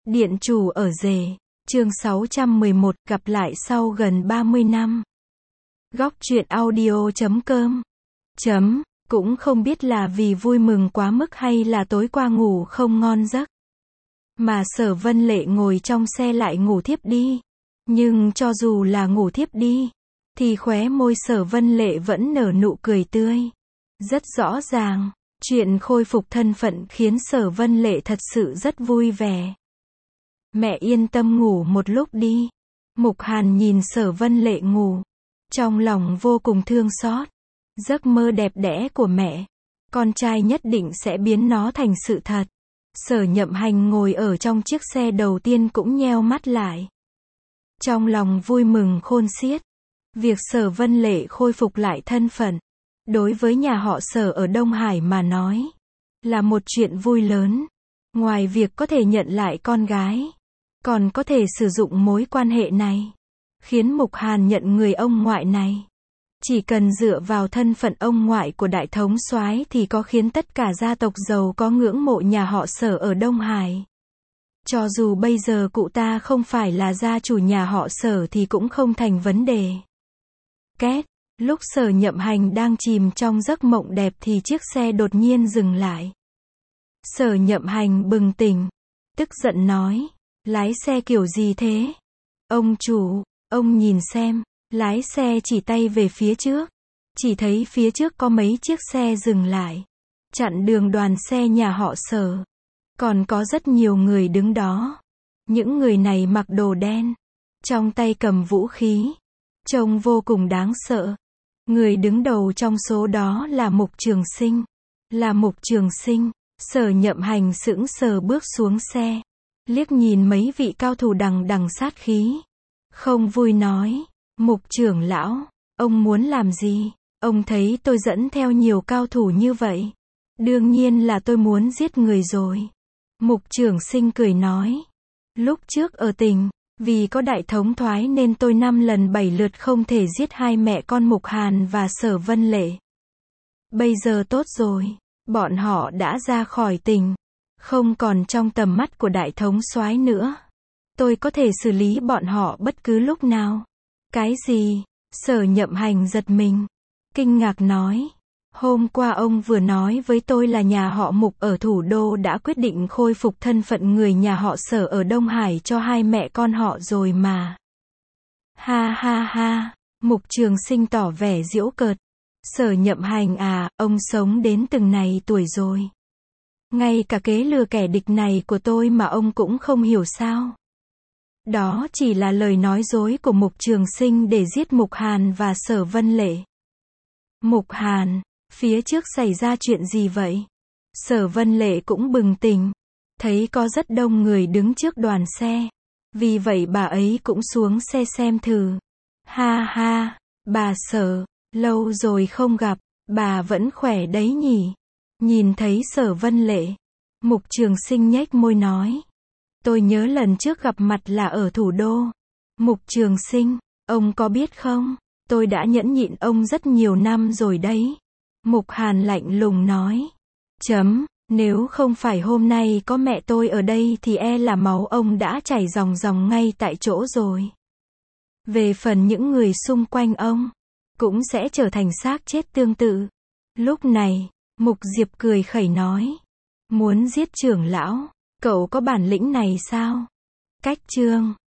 Điện chủ ở rể. Chương 611, gặp lại sau gần 30 năm. Góc truyện audio.com. Cũng không biết là vì vui mừng quá mức hay là tối qua ngủ không ngon giấc, mà Sở Vân Lệ ngồi trong xe lại ngủ thiếp đi. Nhưng cho dù là ngủ thiếp đi, thì khóe môi Sở Vân Lệ vẫn nở nụ cười tươi. Rất rõ ràng, chuyện khôi phục thân phận khiến Sở Vân Lệ thật sự rất vui vẻ. Mẹ yên tâm ngủ một lúc đi. Mục Hàn nhìn Sở Vân Lệ ngủ, trong lòng vô cùng thương xót. Giấc mơ đẹp đẽ của mẹ, con trai nhất định sẽ biến nó thành sự thật. Sở Nhậm Hành ngồi ở trong chiếc xe đầu tiên cũng nheo mắt lại. Trong lòng vui mừng khôn xiết. Việc Sở Vân Lệ khôi phục lại thân phận, đối với nhà họ Sở ở Đông Hải mà nói, là một chuyện vui lớn. Ngoài việc có thể nhận lại con gái, còn có thể sử dụng mối quan hệ này, khiến Mục Hàn nhận người ông ngoại này. Chỉ cần dựa vào thân phận ông ngoại của đại thống soái thì có khiến tất cả gia tộc giàu có ngưỡng mộ nhà họ Sở ở Đông Hải. Cho dù bây giờ cụ ta không phải là gia chủ nhà họ Sở thì cũng không thành vấn đề. Két, lúc Sở Nhậm Hành đang chìm trong giấc mộng đẹp thì chiếc xe đột nhiên dừng lại. Sở Nhậm Hành bừng tỉnh, tức giận nói, lái xe kiểu gì thế? Ông chủ, ông nhìn xem. Lái xe chỉ tay về phía trước, chỉ thấy phía trước có mấy chiếc xe dừng lại, chặn đường đoàn xe nhà họ Sở. Còn có rất nhiều người đứng đó. Những người này mặc đồ đen, trong tay cầm vũ khí, trông vô cùng đáng sợ. Người đứng đầu trong số đó là Mục Trường Sinh. Là Mục Trường Sinh. Sở Nhậm Hành sững sờ bước xuống xe, liếc nhìn mấy vị cao thủ đằng đằng sát khí, không vui nói, Mục trưởng lão, ông muốn làm gì? Ông thấy tôi dẫn theo nhiều cao thủ như vậy, đương nhiên là tôi muốn giết người rồi. Mục Trường Sinh cười nói, lúc trước ở tỉnh, vì có đại thống thoái nên tôi 5 lần 7 lượt không thể giết hai mẹ con Mục Hàn và Sở Vân Lệ. Bây giờ tốt rồi, bọn họ đã ra khỏi tỉnh, không còn trong tầm mắt của đại thống soái nữa. Tôi có thể xử lý bọn họ bất cứ lúc nào. Cái gì? Sở Nhậm Hành giật mình, kinh ngạc nói, hôm qua ông vừa nói với tôi là nhà họ Mục ở thủ đô đã quyết định khôi phục thân phận người nhà họ Sở ở Đông Hải cho hai mẹ con họ rồi mà. Ha ha ha, Mục Trường Sinh tỏ vẻ giễu cợt. Sở Nhậm Hành à, ông sống đến từng này tuổi rồi, ngay cả kế lừa kẻ địch này của tôi mà ông cũng không hiểu sao? Đó chỉ là lời nói dối của Mục Trường Sinh để giết Mục Hàn và Sở Vân Lệ. Mục Hàn, phía trước xảy ra chuyện gì vậy? Sở Vân Lệ cũng bừng tỉnh, thấy có rất đông người đứng trước đoàn xe, vì vậy bà ấy cũng xuống xe xem thử. Ha ha, bà Sở, lâu rồi không gặp, bà vẫn khỏe đấy nhỉ? Nhìn thấy Sở Vân Lệ, Mục Trường Sinh nhếch môi nói, tôi nhớ lần trước gặp mặt là ở thủ đô. Mục Trường Sinh, ông có biết không, tôi đã nhẫn nhịn ông rất nhiều năm rồi đấy. Mục Hàn lạnh lùng nói. Nếu không phải hôm nay có mẹ tôi ở đây thì e là máu ông đã chảy ròng ròng ngay tại chỗ rồi. Về phần những người xung quanh ông, cũng sẽ trở thành xác chết tương tự. Lúc này, Mục Diệp cười khẩy nói, muốn giết trưởng lão, cậu có bản lĩnh này sao? Cách chương